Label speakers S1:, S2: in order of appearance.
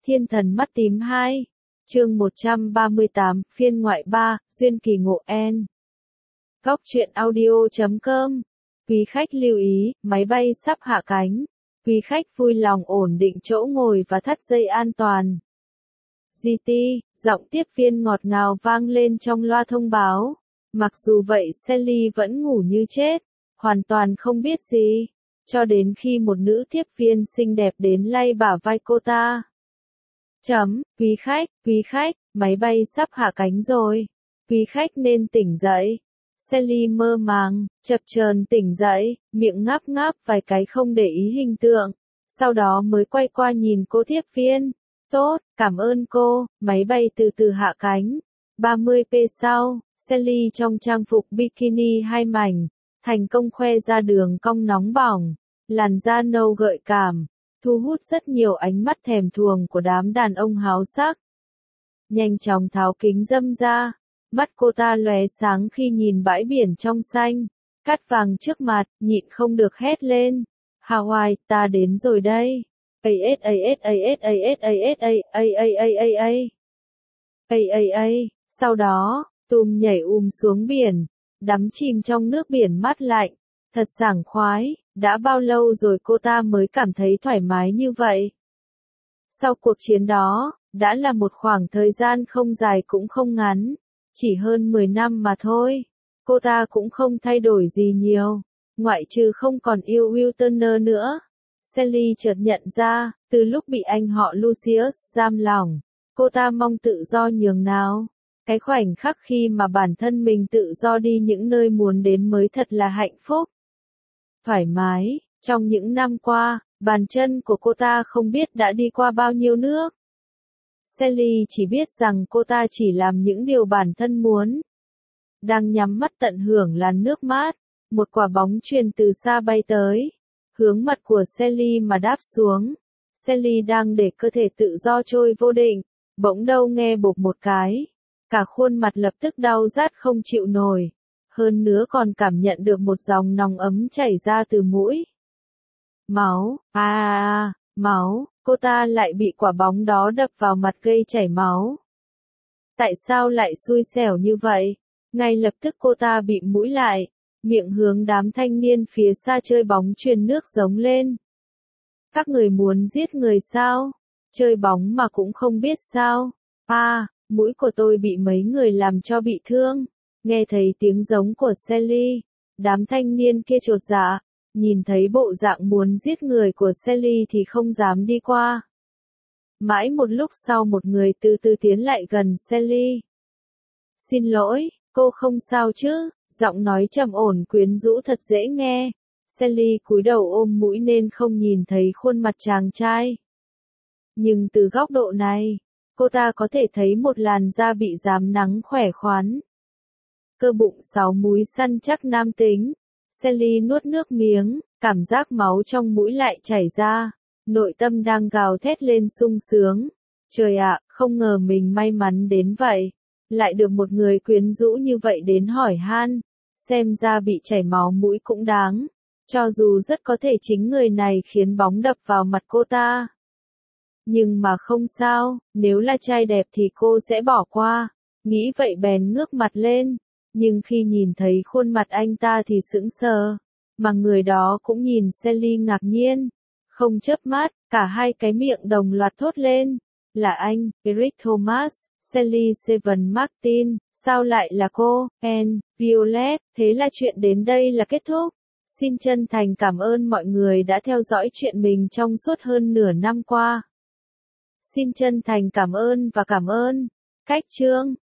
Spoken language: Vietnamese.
S1: Thiên thần mắt tím 2. Chương 138, phiên ngoại 3, duyên kỳ ngộ N. Góc truyện audio.com. Quý khách lưu ý, máy bay sắp hạ cánh. Quý khách vui lòng ổn định chỗ ngồi và thắt dây an toàn. GT, giọng tiếp viên ngọt ngào vang lên trong loa thông báo. Mặc dù vậy Sally vẫn ngủ như chết, hoàn toàn không biết gì, cho đến khi một nữ tiếp viên xinh đẹp đến lay bả vai cô ta. Quý khách, máy bay sắp hạ cánh rồi. Quý khách nên tỉnh dậy. Sally mơ màng, chập chờn tỉnh dậy, miệng ngáp ngáp vài cái không để ý hình tượng. Sau đó mới quay qua nhìn cô tiếp viên. Tốt, cảm ơn cô, máy bay từ từ hạ cánh. 30p sau, Sally trong trang phục bikini 2 mảnh, thành công khoe ra đường cong nóng bỏng, làn da nâu gợi cảm, thu hút rất nhiều ánh mắt thèm thuồng của đám đàn ông háo sắc. Nhanh chóng tháo kính râm ra, mắt cô ta lóe sáng khi nhìn bãi biển trong xanh, cát vàng trước mặt, nhịn không được hét lên. Hawaii, ta đến rồi đây. Sau đó, tùm nhảy xuống biển, đắm chìm trong nước biển mát lạnh, thật sảng khoái, đã bao lâu rồi cô ta mới cảm thấy thoải mái như vậy. Sau cuộc chiến đó, đã là một khoảng thời gian không dài cũng không ngắn, chỉ hơn 10 năm mà thôi, cô ta cũng không thay đổi gì nhiều, ngoại trừ không còn yêu Will Turner nữa. Sally chợt nhận ra, từ lúc bị anh họ Lucius giam lỏng, cô ta mong tự do nhường nào. Cái khoảnh khắc khi mà bản thân mình tự do đi những nơi muốn đến mới thật là hạnh phúc. Thoải mái, trong những năm qua, bàn chân của cô ta không biết đã đi qua bao nhiêu nước. Sally chỉ biết rằng cô ta chỉ làm những điều bản thân muốn. Đang nhắm mắt tận hưởng làn nước mát, một quả bóng chuyền từ xa bay tới, hướng mặt của Sally mà đáp xuống. Sally đang để cơ thể tự do trôi vô định, bỗng đâu nghe bộp một cái. Cả khuôn mặt lập tức đau rát không chịu nổi, hơn nữa còn cảm nhận được một dòng nóng ấm chảy ra từ mũi. Máu, máu, cô ta lại bị quả bóng đó đập vào mặt gây chảy máu. Tại sao lại xui xẻo như vậy? Ngay lập tức cô ta bị mũi lại, miệng hướng đám thanh niên phía xa chơi bóng chuyền nước giống lên. Các người muốn giết người sao? Chơi bóng mà cũng không biết sao? Mũi của tôi bị mấy người làm cho bị thương. Nghe thấy tiếng giống của Sally, đám thanh niên kia chột dạ, nhìn thấy bộ dạng muốn giết người của Sally thì không dám đi qua. Mãi một lúc sau một người từ từ tiến lại gần Sally. Xin lỗi, cô không sao chứ? Giọng nói trầm ổn quyến rũ thật dễ nghe. Sally cúi đầu ôm mũi nên không nhìn thấy khuôn mặt chàng trai. Nhưng từ góc độ này, cô ta có thể thấy một làn da bị rám nắng khỏe khoắn. Cơ bụng 6 múi săn chắc nam tính. Sally nuốt nước miếng, cảm giác máu trong mũi lại chảy ra. Nội tâm đang gào thét lên sung sướng. Trời ạ, không ngờ mình may mắn đến vậy. Lại được một người quyến rũ như vậy đến hỏi han. Xem ra bị chảy máu mũi cũng đáng. Cho dù rất có thể chính người này khiến bóng đập vào mặt cô ta. Nhưng mà không sao, nếu là trai đẹp thì cô sẽ bỏ qua. Nghĩ vậy bèn ngước mặt lên. Nhưng khi nhìn thấy khuôn mặt anh ta thì sững sờ. Mà người đó cũng nhìn Sally ngạc nhiên. Không chớp mắt, cả hai cái miệng đồng loạt thốt lên. Là anh, Eric Thomas, Sally Seven Martin, sao lại là cô, Anne, Violet, thế là chuyện đến đây là kết thúc. Xin chân thành cảm ơn mọi người đã theo dõi chuyện mình trong suốt hơn nửa năm qua. Xin chân thành cảm ơn và cảm ơn. Cách chương